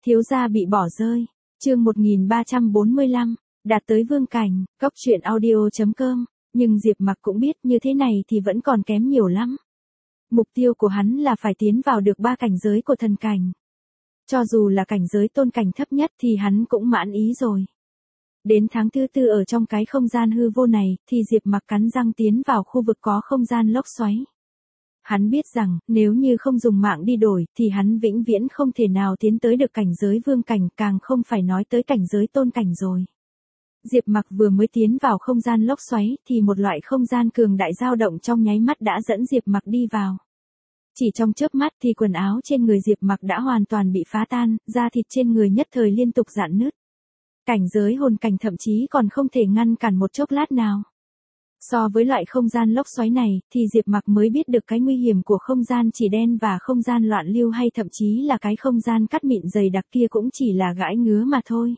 Thiếu gia bị bỏ rơi. Chương 1345, đạt tới vương cảnh, Cóc truyện audio.com, nhưng Diệp Mặc cũng biết như thế này thì vẫn còn kém nhiều lắm. Mục tiêu của hắn là phải tiến vào được 3 cảnh giới của thần cảnh. Cho dù là cảnh giới tôn cảnh thấp nhất thì hắn cũng mãn ý rồi. Đến tháng thứ 4 ở trong cái không gian hư vô này thì Diệp Mặc cắn răng tiến vào khu vực có không gian lốc xoáy. Hắn biết rằng, nếu như không dùng mạng đi đổi, thì hắn vĩnh viễn không thể nào tiến tới được cảnh giới vương cảnh, càng không phải nói tới cảnh giới tôn cảnh rồi. Diệp Mặc vừa mới tiến vào không gian lốc xoáy, thì một loại không gian cường đại dao động trong nháy mắt đã dẫn Diệp Mặc đi vào. Chỉ trong chớp mắt thì quần áo trên người Diệp Mặc đã hoàn toàn bị phá tan, da thịt trên người nhất thời liên tục rạn nứt. Cảnh giới hồn cảnh thậm chí còn không thể ngăn cản một chốc lát nào. So với loại không gian lốc xoáy này, thì Diệp Mặc mới biết được cái nguy hiểm của không gian chỉ đen và không gian loạn lưu, hay thậm chí là cái không gian cắt mịn dày đặc kia cũng chỉ là gãi ngứa mà thôi.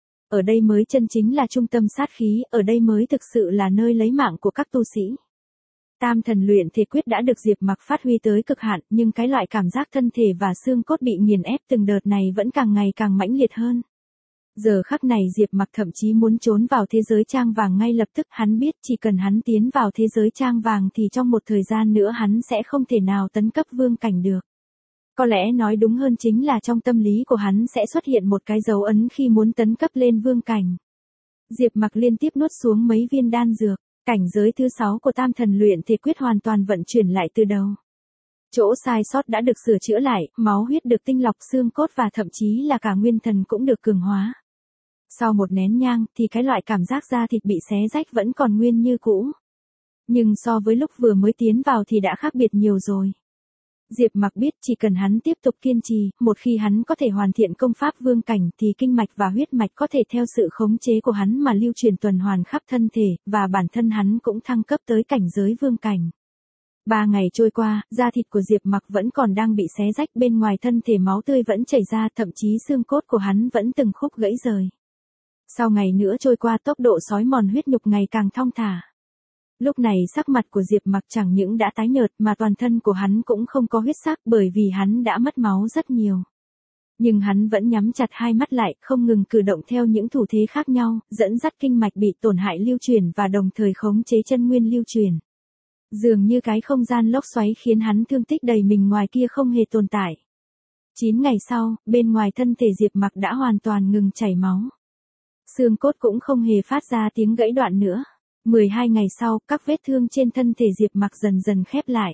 Ở đây mới chân chính là trung tâm sát khí, ở đây mới thực sự là nơi lấy mạng của các tu sĩ. Tam thần luyện thể quyết đã được Diệp Mặc phát huy tới cực hạn, nhưng cái loại cảm giác thân thể và xương cốt bị nghiền ép từng đợt này vẫn càng ngày càng mãnh liệt hơn. Giờ khắc này Diệp Mặc thậm chí muốn trốn vào thế giới trang vàng ngay lập tức, hắn biết chỉ cần hắn tiến vào thế giới trang vàng thì trong một thời gian nữa hắn sẽ không thể nào tấn cấp vương cảnh được. Có lẽ nói đúng hơn chính là trong tâm lý của hắn sẽ xuất hiện một cái dấu ấn khi muốn tấn cấp lên vương cảnh. Diệp Mặc liên tiếp nuốt xuống mấy viên đan dược, cảnh giới thứ 6 của tam thần luyện thể quyết hoàn toàn vận chuyển lại từ đầu. Chỗ sai sót đã được sửa chữa lại, máu huyết được tinh lọc, xương cốt và thậm chí là cả nguyên thần cũng được cường hóa. Sau một nén nhang thì cái loại cảm giác da thịt bị xé rách vẫn còn nguyên như cũ. Nhưng so với lúc vừa mới tiến vào thì đã khác biệt nhiều rồi. Diệp Mặc biết chỉ cần hắn tiếp tục kiên trì, một khi hắn có thể hoàn thiện công pháp vương cảnh thì kinh mạch và huyết mạch có thể theo sự khống chế của hắn mà lưu truyền tuần hoàn khắp thân thể, và bản thân hắn cũng thăng cấp tới cảnh giới vương cảnh. 3 ngày trôi qua, da thịt của Diệp Mặc vẫn còn đang bị xé rách, bên ngoài thân thể máu tươi vẫn chảy ra, thậm chí xương cốt của hắn vẫn từng khúc gãy rời. Sau ngày nữa trôi qua, tốc độ xói mòn huyết nhục ngày càng thong thả. Lúc này sắc mặt của Diệp Mặc chẳng những đã tái nhợt mà toàn thân của hắn cũng không có huyết sắc, bởi vì hắn đã mất máu rất nhiều. Nhưng hắn vẫn nhắm chặt hai mắt lại, không ngừng cử động theo những thủ thế khác nhau, dẫn dắt kinh mạch bị tổn hại lưu truyền và đồng thời khống chế chân nguyên lưu truyền. Dường như cái không gian lốc xoáy khiến hắn thương tích đầy mình ngoài kia không hề tồn tại. 9 ngày sau, bên ngoài thân thể Diệp Mặc đã hoàn toàn ngừng chảy máu. Xương cốt cũng không hề phát ra tiếng gãy đoạn nữa. 12 ngày sau, các vết thương trên thân thể Diệp Mặc dần dần khép lại.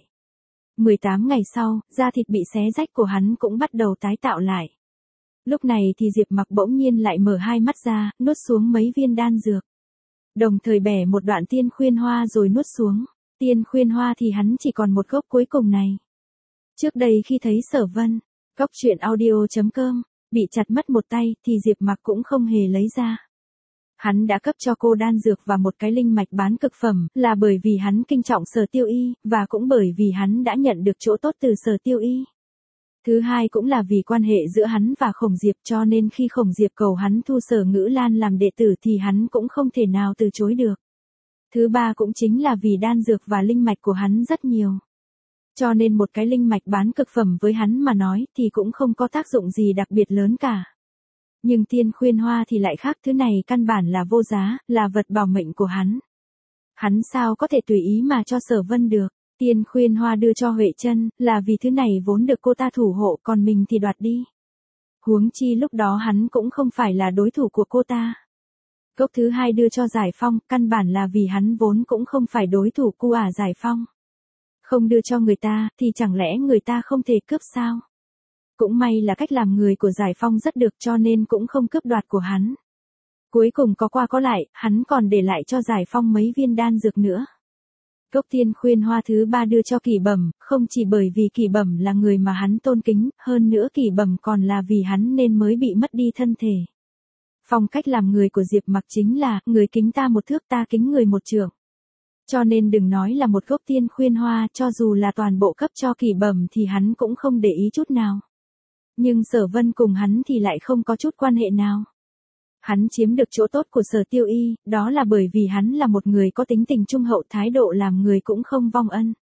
18 ngày sau, da thịt bị xé rách của hắn cũng bắt đầu tái tạo lại. Lúc này thì Diệp Mặc bỗng nhiên lại mở hai mắt ra, nuốt xuống mấy viên đan dược. Đồng thời bẻ một đoạn tiên khuyên hoa rồi nuốt xuống. Tiên khuyên hoa thì hắn chỉ còn một gốc cuối cùng này. Trước đây khi thấy Sở Vân, Cóc truyện audio.com, bị chặt mất một tay thì Diệp Mặc cũng không hề lấy ra. Hắn đã cấp cho cô đan dược và một cái linh mạch bán cực phẩm, là bởi vì hắn kinh trọng Sở Tiêu Y, và cũng bởi vì hắn đã nhận được chỗ tốt từ Sở Tiêu Y. Thứ hai cũng là vì quan hệ giữa hắn và Khổng Diệp, cho nên khi Khổng Diệp cầu hắn thu Sở Ngữ Lan làm đệ tử thì hắn cũng không thể nào từ chối được. Thứ ba cũng chính là vì đan dược và linh mạch của hắn rất nhiều. Cho nên một cái linh mạch bán cực phẩm với hắn mà nói thì cũng không có tác dụng gì đặc biệt lớn cả. Nhưng tiên khuyên hoa thì lại khác, thứ này căn bản là vô giá, là vật bảo mệnh của hắn. Hắn sao có thể tùy ý mà cho Sở Vân được. Tiên khuyên hoa đưa cho Huệ Chân, là vì thứ này vốn được cô ta thủ hộ, còn mình thì đoạt đi. Huống chi lúc đó hắn cũng không phải là đối thủ của cô ta. Cốc thứ hai đưa cho Giải Phong, căn bản là vì hắn vốn cũng không phải đối thủ của Giải Phong. Không đưa cho người ta, thì chẳng lẽ người ta không thể cướp sao? Cũng may là cách làm người của Giải Phong rất được, cho nên cũng không cướp đoạt của hắn. Cuối cùng có qua có lại, hắn còn để lại cho Giải Phong mấy viên đan dược nữa. Cốc tiên khuyên hoa thứ ba đưa cho Kỳ Bẩm, không chỉ bởi vì Kỳ Bẩm là người mà hắn tôn kính, hơn nữa Kỳ Bẩm còn là vì hắn nên mới bị mất đi thân thể. Phong cách làm người của Diệp Mặc chính là, người kính ta một thước ta kính người một trượng. Cho nên đừng nói là một gốc tiên khuyên hoa, cho dù là toàn bộ cấp cho Kỳ Bẩm thì hắn cũng không để ý chút nào. Nhưng Sở Vân cùng hắn thì lại không có chút quan hệ nào. Hắn chiếm được chỗ tốt của Sở Tiêu Y, đó là bởi vì hắn là một người có tính tình trung hậu, thái độ làm người cũng không vong ân.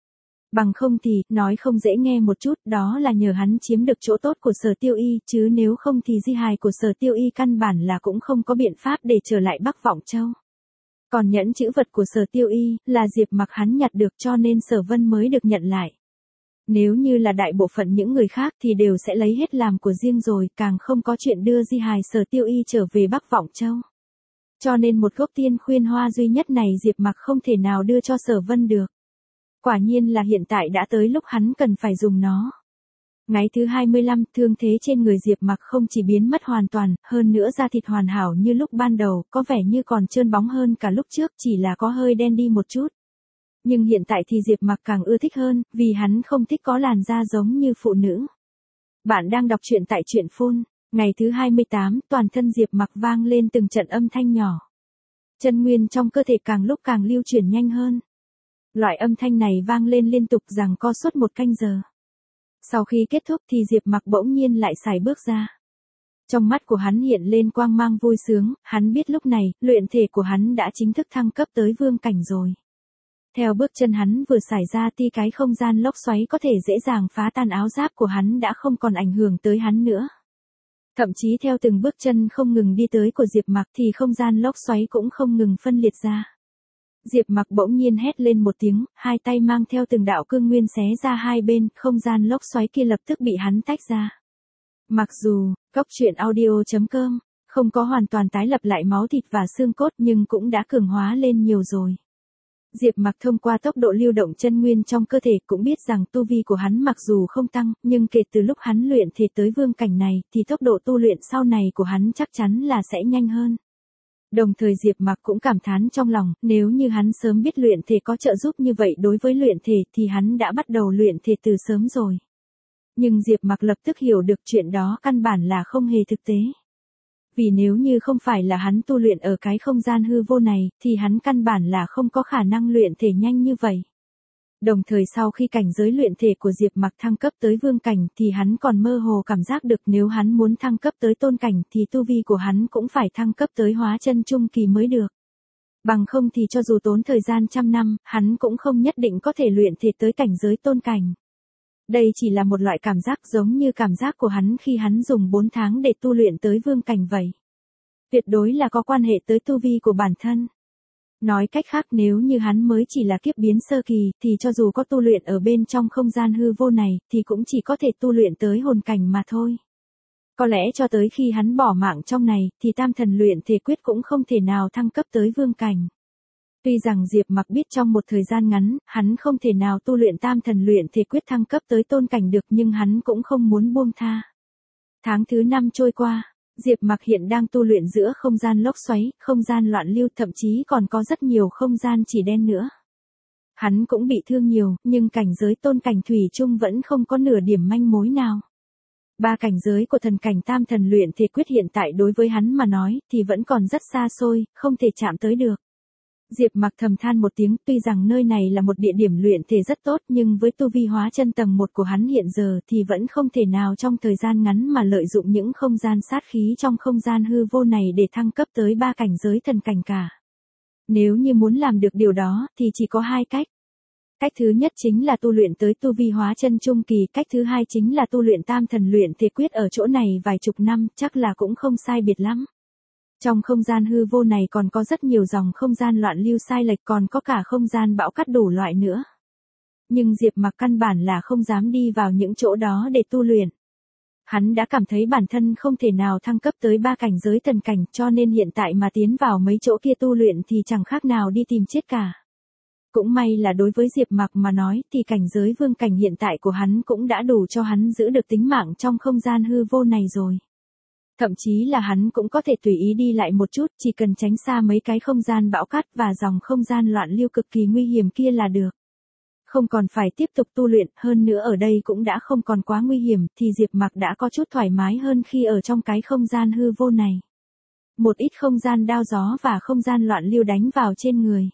Bằng không thì, nói không dễ nghe một chút, đó là nhờ hắn chiếm được chỗ tốt của Sở Tiêu Y, chứ nếu không thì di hài của Sở Tiêu Y căn bản là cũng không có biện pháp để trở lại Bắc Vọng Châu. Còn nhẫn chữ vật của Sở Tiêu Y, là Diệp Mặc hắn nhặt được cho nên Sở Vân mới được nhận lại. Nếu như là đại bộ phận những người khác thì đều sẽ lấy hết làm của riêng rồi, càng không có chuyện đưa di hài Sở Tiêu Y trở về Bắc Vọng Châu. Cho nên một gốc tiên khuyên hoa duy nhất này Diệp Mặc không thể nào đưa cho Sở Vân được. Quả nhiên là hiện tại đã tới lúc hắn cần phải dùng nó. Ngày thứ 25, thương thế trên người Diệp Mặc không chỉ biến mất hoàn toàn, hơn nữa da thịt hoàn hảo như lúc ban đầu, có vẻ như còn trơn bóng hơn cả lúc trước, chỉ là có hơi đen đi một chút. Nhưng hiện tại thì Diệp Mặc càng ưa thích hơn, vì hắn không thích có làn da giống như phụ nữ. Bạn đang đọc truyện tại truyện phun. Ngày thứ 28, toàn thân Diệp Mặc vang lên từng trận âm thanh nhỏ. Chân nguyên trong cơ thể càng lúc càng lưu chuyển nhanh hơn. Loại âm thanh này vang lên liên tục giằng co suốt 1 canh giờ. Sau khi kết thúc thì Diệp Mặc bỗng nhiên lại sải bước ra. Trong mắt của hắn hiện lên quang mang vui sướng, hắn biết lúc này, luyện thể của hắn đã chính thức thăng cấp tới vương cảnh rồi. Theo bước chân hắn vừa sải ra thì cái không gian lốc xoáy có thể dễ dàng phá tan áo giáp của hắn đã không còn ảnh hưởng tới hắn nữa. Thậm chí theo từng bước chân không ngừng đi tới của Diệp Mặc thì không gian lốc xoáy cũng không ngừng phân liệt ra. Diệp Mặc bỗng nhiên hét lên một tiếng, hai tay mang theo từng đạo cương nguyên xé ra hai bên, không gian lốc xoáy kia lập tức bị hắn tách ra. Mặc dù, coctruyện.audio.com không có hoàn toàn tái lập lại máu thịt và xương cốt nhưng cũng đã cường hóa lên nhiều rồi. Diệp Mặc thông qua tốc độ lưu động chân nguyên trong cơ thể cũng biết rằng tu vi của hắn mặc dù không tăng, nhưng kể từ lúc hắn luyện thể tới vương cảnh này thì tốc độ tu luyện sau này của hắn chắc chắn là sẽ nhanh hơn. Đồng thời Diệp Mặc cũng cảm thán trong lòng, nếu như hắn sớm biết luyện thể có trợ giúp như vậy đối với luyện thể thì hắn đã bắt đầu luyện thể từ sớm rồi. Nhưng Diệp Mặc lập tức hiểu được chuyện đó căn bản là không hề thực tế. Vì nếu như không phải là hắn tu luyện ở cái không gian hư vô này, thì hắn căn bản là không có khả năng luyện thể nhanh như vậy. Đồng thời sau khi cảnh giới luyện thể của Diệp Mặc thăng cấp tới vương cảnh thì hắn còn mơ hồ cảm giác được nếu hắn muốn thăng cấp tới tôn cảnh thì tu vi của hắn cũng phải thăng cấp tới hóa chân trung kỳ mới được. Bằng không thì cho dù tốn thời gian trăm năm, hắn cũng không nhất định có thể luyện thể tới cảnh giới tôn cảnh. Đây chỉ là một loại cảm giác giống như cảm giác của hắn khi hắn dùng 4 tháng để tu luyện tới vương cảnh vậy. Tuyệt đối là có quan hệ tới tu vi của bản thân. Nói cách khác nếu như hắn mới chỉ là kiếp biến sơ kỳ thì cho dù có tu luyện ở bên trong không gian hư vô này thì cũng chỉ có thể tu luyện tới hồn cảnh mà thôi. Có lẽ cho tới khi hắn bỏ mạng trong này thì tam thần luyện thể quyết cũng không thể nào thăng cấp tới vương cảnh. Tuy rằng Diệp Mặc biết trong một thời gian ngắn, hắn không thể nào tu luyện tam thần luyện thể quyết thăng cấp tới tôn cảnh được nhưng hắn cũng không muốn buông tha. Tháng thứ 5 trôi qua, Diệp Mặc hiện đang tu luyện giữa không gian lốc xoáy, không gian loạn lưu thậm chí còn có rất nhiều không gian chỉ đen nữa. Hắn cũng bị thương nhiều, nhưng cảnh giới tôn cảnh thủy chung vẫn không có nửa điểm manh mối nào. 3 cảnh giới của thần cảnh tam thần luyện thể quyết hiện tại đối với hắn mà nói thì vẫn còn rất xa xôi, không thể chạm tới được. Diệp Mặc thầm than một tiếng, tuy rằng nơi này là một địa điểm luyện thể rất tốt nhưng với tu vi hóa chân tầng 1 của hắn hiện giờ thì vẫn không thể nào trong thời gian ngắn mà lợi dụng những không gian sát khí trong không gian hư vô này để thăng cấp tới 3 cảnh giới thần cảnh cả. Nếu như muốn làm được điều đó thì chỉ có 2 cách. Cách thứ nhất chính là tu luyện tới tu vi hóa chân trung kỳ, cách thứ hai chính là tu luyện tam thần luyện thể quyết ở chỗ này vài chục năm, chắc là cũng không sai biệt lắm. Trong không gian hư vô này còn có rất nhiều dòng không gian loạn lưu sai lệch, còn có cả không gian bão cát đủ loại nữa. Nhưng Diệp Mặc căn bản là không dám đi vào những chỗ đó để tu luyện. Hắn đã cảm thấy bản thân không thể nào thăng cấp tới 3 cảnh giới thần cảnh, cho nên hiện tại mà tiến vào mấy chỗ kia tu luyện thì chẳng khác nào đi tìm chết cả. Cũng may là đối với Diệp Mặc mà nói thì cảnh giới vương cảnh hiện tại của hắn cũng đã đủ cho hắn giữ được tính mạng trong không gian hư vô này rồi. Thậm chí là hắn cũng có thể tùy ý đi lại một chút, chỉ cần tránh xa mấy cái không gian bão cát và dòng không gian loạn lưu cực kỳ nguy hiểm kia là được. Không còn phải tiếp tục tu luyện, hơn nữa ở đây cũng đã không còn quá nguy hiểm thì Diệp Mặc đã có chút thoải mái hơn khi ở trong cái không gian hư vô này. Một ít không gian đao gió và không gian loạn lưu đánh vào trên người.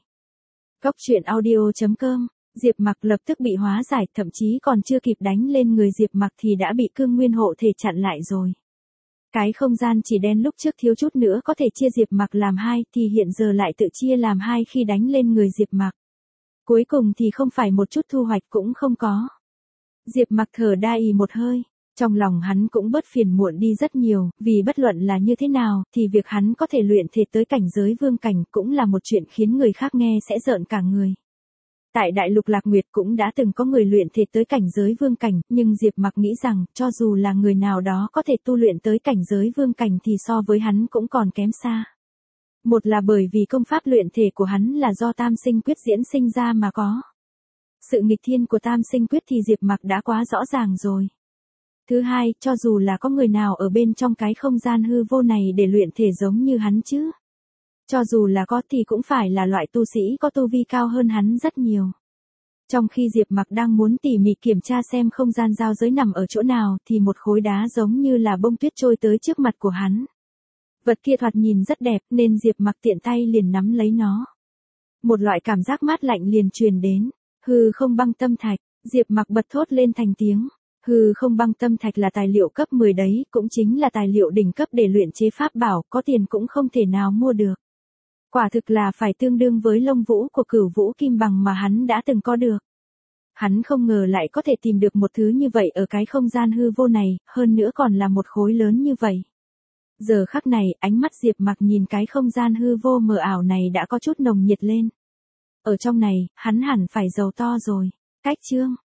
Coctruyện.audio.com, Diệp Mặc lập tức bị hóa giải, thậm chí còn chưa kịp đánh lên người Diệp Mặc thì đã bị cương nguyên hộ thể chặn lại rồi. Cái không gian chỉ đen lúc trước thiếu chút nữa có thể chia Diệp Mặc làm 2 thì hiện giờ lại tự chia làm 2 khi đánh lên người Diệp Mặc. Cuối cùng thì không phải một chút thu hoạch cũng không có. Diệp Mặc thở đa một hơi. Trong lòng hắn cũng bớt phiền muộn đi rất nhiều, vì bất luận là như thế nào, thì việc hắn có thể luyện thể tới cảnh giới vương cảnh cũng là một chuyện khiến người khác nghe sẽ rợn cả người. Tại Đại Lục Lạc Nguyệt cũng đã từng có người luyện thể tới cảnh giới vương cảnh, nhưng Diệp Mặc nghĩ rằng, cho dù là người nào đó có thể tu luyện tới cảnh giới vương cảnh thì so với hắn cũng còn kém xa. Một là bởi vì công pháp luyện thể của hắn là do Tam Sinh Quyết diễn sinh ra mà có. Sự nghịch thiên của Tam Sinh Quyết thì Diệp Mặc đã quá rõ ràng rồi. Thứ hai, cho dù là có người nào ở bên trong cái không gian hư vô này để luyện thể giống như hắn chứ. Cho dù là có thì cũng phải là loại tu sĩ có tu vi cao hơn hắn rất nhiều. Trong khi Diệp Mặc đang muốn tỉ mỉ kiểm tra xem không gian giao giới nằm ở chỗ nào thì một khối đá giống như là bông tuyết trôi tới trước mặt của hắn. Vật kia thoạt nhìn rất đẹp nên Diệp Mặc tiện tay liền nắm lấy nó. Một loại cảm giác mát lạnh liền truyền đến. Hư không băng tâm thạch, Diệp Mặc bật thốt lên thành tiếng. Hư không băng tâm thạch là tài liệu cấp 10 đấy, cũng chính là tài liệu đỉnh cấp để luyện chế pháp bảo, có tiền cũng không thể nào mua được. Quả thực là phải tương đương với lông vũ của Cửu Vũ Kim Bằng mà hắn đã từng có được. Hắn không ngờ lại có thể tìm được một thứ như vậy ở cái không gian hư vô này, hơn nữa còn là một khối lớn như vậy. Giờ khắc này, ánh mắt Diệp Mặc nhìn cái không gian hư vô mờ ảo này đã có chút nồng nhiệt lên. Ở trong này, hắn hẳn phải giàu to rồi. Cách chương